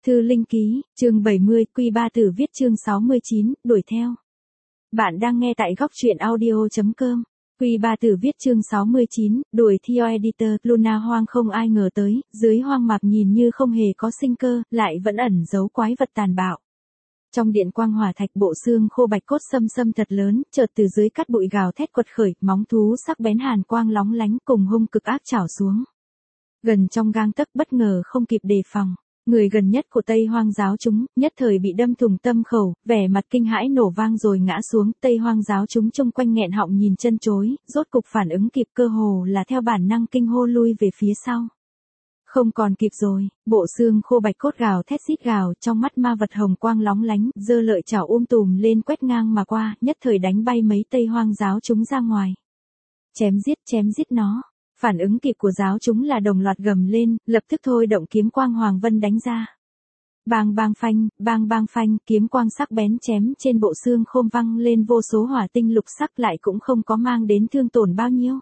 Thư Linh Ký, chương 70, Quy Ba Tử viết chương 69, đuổi theo. Bạn đang nghe tại góc truyện audio.com. Quy Ba Tử viết chương 69, đuổi theo editor, Luna Hoang không ai ngờ tới, dưới hoang mạc nhìn như không hề có sinh cơ, lại vẫn ẩn giấu quái vật tàn bạo. Trong điện quang hỏa thạch bộ xương khô bạch cốt xâm thật lớn, chợt từ dưới cát bụi gào thét quật khởi, móng thú sắc bén hàn quang lóng lánh cùng hung cực ác chảo xuống. Gần trong gang tấc bất ngờ không kịp đề phòng. Người gần nhất của Tây Hoang giáo chúng, nhất thời bị đâm thủng tâm khẩu, vẻ mặt kinh hãi nổ vang rồi ngã xuống. Tây Hoang giáo chúng chung quanh nghẹn họng nhìn chân chối, rốt cục phản ứng kịp, cơ hồ là theo bản năng kinh hô lui về phía sau. Không còn kịp rồi, bộ xương khô bạch cốt gào thét rít gào, trong mắt ma vật hồng quang lóng lánh, giơ lợi chảo tùm lên quét ngang mà qua, nhất thời đánh bay mấy Tây Hoang giáo chúng ra ngoài. Chém giết nó. Phản ứng kịp của giáo chúng là đồng loạt gầm lên, lập tức thôi động kiếm quang hoàng vân đánh ra. Bang bang phanh, kiếm quang sắc bén chém trên bộ xương khô văng lên vô số hỏa tinh lục sắc, lại cũng không có mang đến thương tổn bao nhiêu.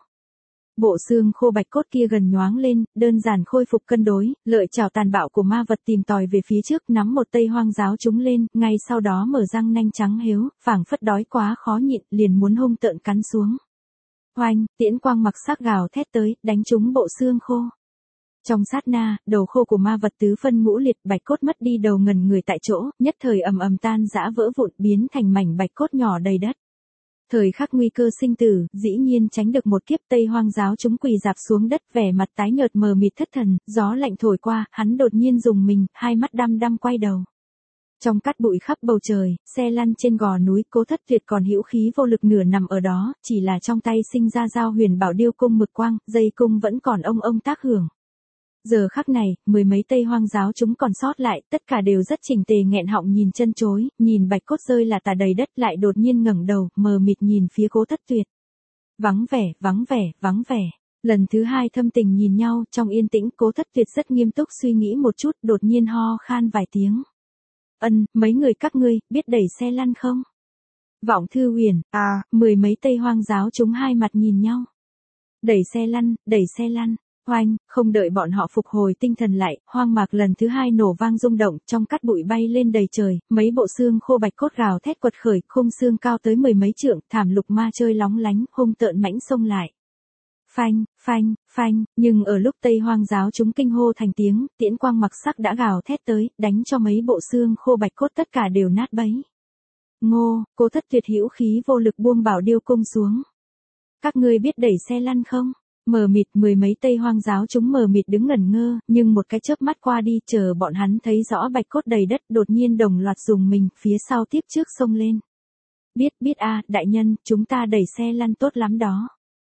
Bộ xương khô bạch cốt kia gần nhoáng lên, đơn giản khôi phục cân đối, lợi chảo tàn bạo của ma vật tìm tòi về phía trước, nắm một Tây Hoang giáo chúng lên, ngay sau đó mở răng nanh trắng héo, phảng phất đói quá khó nhịn, liền muốn hung tợn cắn xuống. Hoành, tiễn quang mặc sắc gào thét tới, đánh trúng bộ xương khô. Trong sát na, đầu khô của ma vật tứ phân ngũ liệt, bạch cốt mất đi đầu ngẩn người tại chỗ, nhất thời ầm tan rã vỡ vụn, biến thành mảnh bạch cốt nhỏ đầy đất. Thời khắc nguy cơ sinh tử, dĩ nhiên tránh được một kiếp. Tây Hoang giáo chúng quỳ rạp xuống đất, vẻ mặt tái nhợt mờ mịt thất thần, gió lạnh thổi qua, hắn đột nhiên rùng mình, hai mắt đăm quay đầu. Trong cát bụi khắp bầu trời, xe lăn trên gò núi, Cố Thất Tuyệt còn hữu khí vô lực nửa nằm ở đó, chỉ là trong tay sinh ra dao huyền bảo điêu cung mực quang, dây cung vẫn còn ông tác hưởng. Giờ khắc này, mười mấy Tây Hoang giáo chúng còn sót lại, tất cả đều rất chỉnh tề nghẹn họng nhìn chân chối, nhìn bạch cốt rơi là tả đầy đất, lại đột nhiên ngẩng đầu, mờ mịt nhìn phía Cố Thất Tuyệt. Vắng vẻ. Lần thứ hai thâm tình nhìn nhau, trong yên tĩnh, Cố Thất Tuyệt rất nghiêm túc suy nghĩ một chút, đột nhiên ho khan vài tiếng. Mấy người các ngươi, biết đẩy xe lăn không? Vọng Thư Huyền, mười mấy Tây Hoang giáo chúng hai mặt nhìn nhau. Đẩy xe lăn, hoành, không đợi bọn họ phục hồi tinh thần lại, hoang mạc lần thứ hai nổ vang rung động, trong cát bụi bay lên đầy trời, mấy bộ xương khô bạch cốt gào thét quật khởi, khung xương cao tới mười mấy trượng, thảm lục ma chơi lóng lánh, hung tợn mãnh xông lại. Phanh, nhưng ở lúc Tây Hoang giáo chúng kinh hô thành tiếng, tiễn quang mặc sắc đã gào thét tới, đánh cho mấy bộ xương khô bạch cốt tất cả đều nát bấy. Cố Thất Tuyệt hữu khí vô lực buông bảo điêu cung xuống. Các ngươi biết đẩy xe lăn không? Mờ mịt, mười mấy Tây Hoang giáo chúng mờ mịt đứng ngẩn ngơ, nhưng một cái chớp mắt qua đi, chờ bọn hắn thấy rõ bạch cốt đầy đất, đột nhiên đồng loạt dùng mình, phía sau tiếp trước xông lên. Biết đại nhân, chúng ta đẩy xe lăn tốt lắm đó.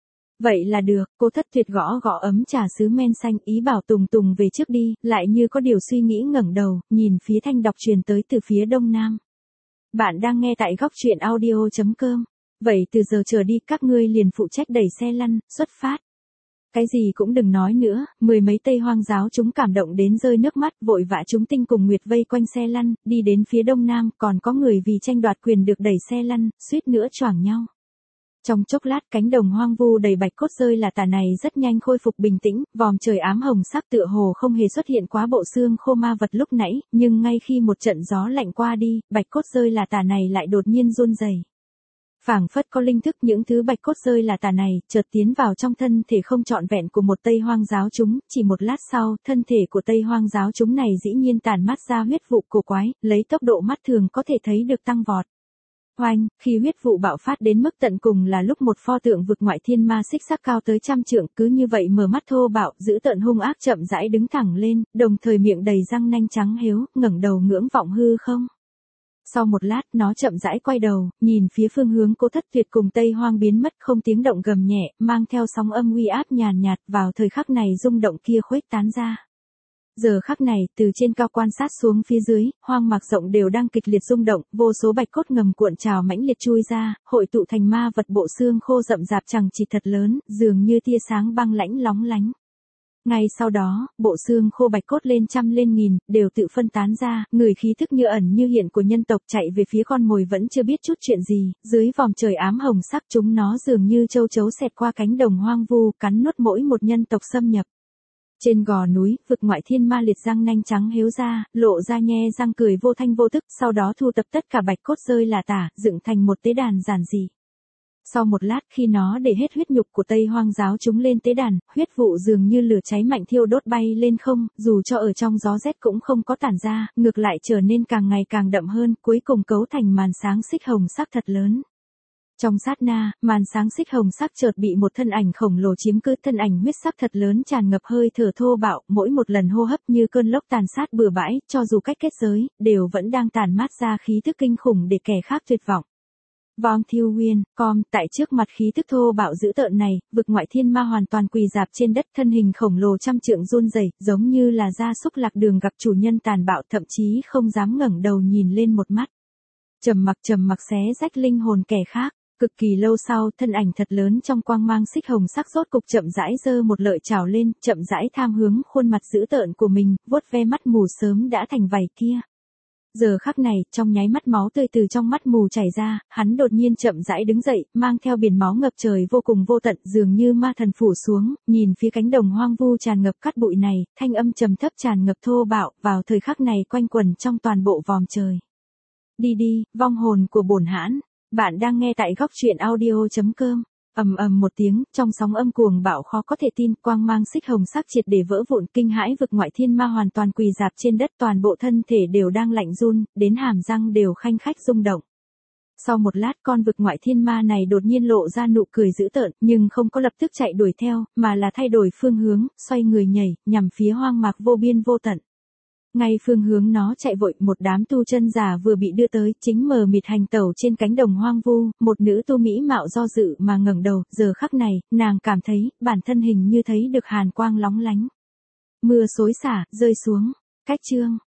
Vậy là được, Cố Thất Tuyệt gõ ấm trà sứ men xanh, ý bảo Tùng về trước đi, lại như có điều suy nghĩ ngẩng đầu, nhìn phía thanh đọc truyền tới từ phía đông nam. Bạn đang nghe tại góc truyện audio.com. Vậy từ giờ trở đi các ngươi liền phụ trách đẩy xe lăn, xuất phát. Cái gì cũng đừng nói nữa, mười mấy Tây Hoang giáo chúng cảm động đến rơi nước mắt, vội vã chúng tinh cùng nguyệt vây quanh xe lăn, đi đến phía đông nam, còn có người vì tranh đoạt quyền được đẩy xe lăn, suýt nữa choảng nhau. Trong chốc lát, cánh đồng hoang vu đầy bạch cốt rơi là tả này rất nhanh khôi phục bình tĩnh, vòm trời ám hồng sắc tựa hồ không hề xuất hiện quá bộ xương khô ma vật lúc nãy, nhưng ngay khi một trận gió lạnh qua đi, bạch cốt rơi là tả này lại đột nhiên run rẩy. Phảng phất có linh thức, những thứ bạch cốt rơi là tả này chợt tiến vào trong thân thể không trọn vẹn của một Tây Hoang giáo chúng, chỉ một lát sau, thân thể của Tây Hoang giáo chúng này dĩ nhiên tản mát ra huyết vụ cổ quái, lấy tốc độ mắt thường có thể thấy được tăng vọt. Hoành, khi huyết vụ bạo phát đến mức tận cùng là lúc một pho tượng vực ngoại thiên ma xích sắc cao tới 100 trượng, cứ như vậy mở mắt thô bạo, giữ tợn hung ác chậm rãi đứng thẳng lên, đồng thời miệng đầy răng nanh trắng héo, ngẩng đầu ngưỡng vọng hư không. Sau một lát, nó chậm rãi quay đầu, nhìn phía phương hướng Cố Thất Tuyệt cùng Tây Hoang biến mất, không tiếng động gầm nhẹ, mang theo sóng âm uy áp nhàn nhạt, vào thời khắc này rung động kia khuếch tán ra. Giờ khắc này, từ trên cao quan sát xuống phía dưới, hoang mạc rộng đều đang kịch liệt rung động, vô số bạch cốt ngầm cuộn trào mãnh liệt chui ra, hội tụ thành ma vật bộ xương khô rậm rạp chằng chịt thật lớn, dường như tia sáng băng lãnh lóng lánh. Ngay sau đó, bộ xương khô bạch cốt lên trăm lên nghìn, đều tự phân tán ra, người khí thức như ẩn như hiện của nhân tộc chạy về phía con mồi vẫn chưa biết chút chuyện gì, dưới vòm trời ám hồng sắc chúng nó dường như châu chấu xẹt qua cánh đồng hoang vu, cắn nuốt mỗi một nhân tộc xâm nhập. Trên gò núi, vực ngoại thiên ma liệt răng nanh trắng héo ra, lộ ra nhe răng cười vô thanh vô tức, sau đó thu tập tất cả bạch cốt rơi là tả, dựng thành một tế đàn giản dị. Sau một lát khi nó để hết huyết nhục của Tây Hoang giáo chúng lên tế đàn, huyết vụ dường như lửa cháy mạnh thiêu đốt bay lên không, dù cho ở trong gió rét cũng không có tản ra, ngược lại trở nên càng ngày càng đậm hơn, cuối cùng cấu thành màn sáng xích hồng sắc thật lớn. Trong sát na, màn sáng xích hồng sắc chợt bị một thân ảnh khổng lồ chiếm cứ, thân ảnh huyết sắc thật lớn tràn ngập hơi thở thô bạo, mỗi một lần hô hấp như cơn lốc tàn sát bừa bãi, cho dù cách kết giới, đều vẫn đang tàn mát ra khí tức kinh khủng để kẻ khác tuyệt vọng. Vong Thiêu Nguyên, tại trước mặt khí tức thô bạo dữ tợn này, vực ngoại thiên ma hoàn toàn quỳ rạp trên đất, thân hình khổng lồ trăm trượng run rẩy, giống như là gia súc lạc đường gặp chủ nhân tàn bạo, thậm chí không dám ngẩng đầu nhìn lên một mắt. Trầm mặc xé rách linh hồn kẻ khác. Cực kỳ lâu sau, thân ảnh thật lớn trong quang mang xích hồng sắc rốt cục chậm rãi giơ một lợi chảo lên, chậm rãi tham hướng khuôn mặt dữ tợn của mình, vuốt ve mắt mù sớm đã thành vảy kia. Giờ khắc này, trong nháy mắt máu tươi từ trong mắt mù chảy ra, hắn đột nhiên chậm rãi đứng dậy, mang theo biển máu ngập trời vô cùng vô tận, dường như ma thần phủ xuống, nhìn phía cánh đồng hoang vu tràn ngập cát bụi này, thanh âm trầm thấp tràn ngập thô bạo, vào thời khắc này quanh quẩn trong toàn bộ vòm trời. Đi, vong hồn của bổn hãn. Bạn đang nghe tại góc truyện audio.com. Ầm một tiếng, trong sóng âm cuồng bạo khó có thể tin, quang mang xích hồng sắc triệt để vỡ vụn, kinh hãi vực ngoại thiên ma hoàn toàn quỳ rạp trên đất, toàn bộ thân thể đều đang lạnh run, đến hàm răng đều khanh khách rung động. Sau một lát, con vực ngoại thiên ma này đột nhiên lộ ra nụ cười dữ tợn, nhưng không có lập tức chạy đuổi theo, mà là thay đổi phương hướng, xoay người nhảy, nhằm phía hoang mạc vô biên vô tận. Ngay phương hướng nó chạy vội, một đám tu chân giả vừa bị đưa tới, chính mờ mịt hành tẩu trên cánh đồng hoang vu, một nữ tu mỹ mạo do dự mà ngẩng đầu, giờ khắc này, nàng cảm thấy, bản thân hình như thấy được hàn quang lóng lánh. Mưa xối xả, rơi xuống, cách chương.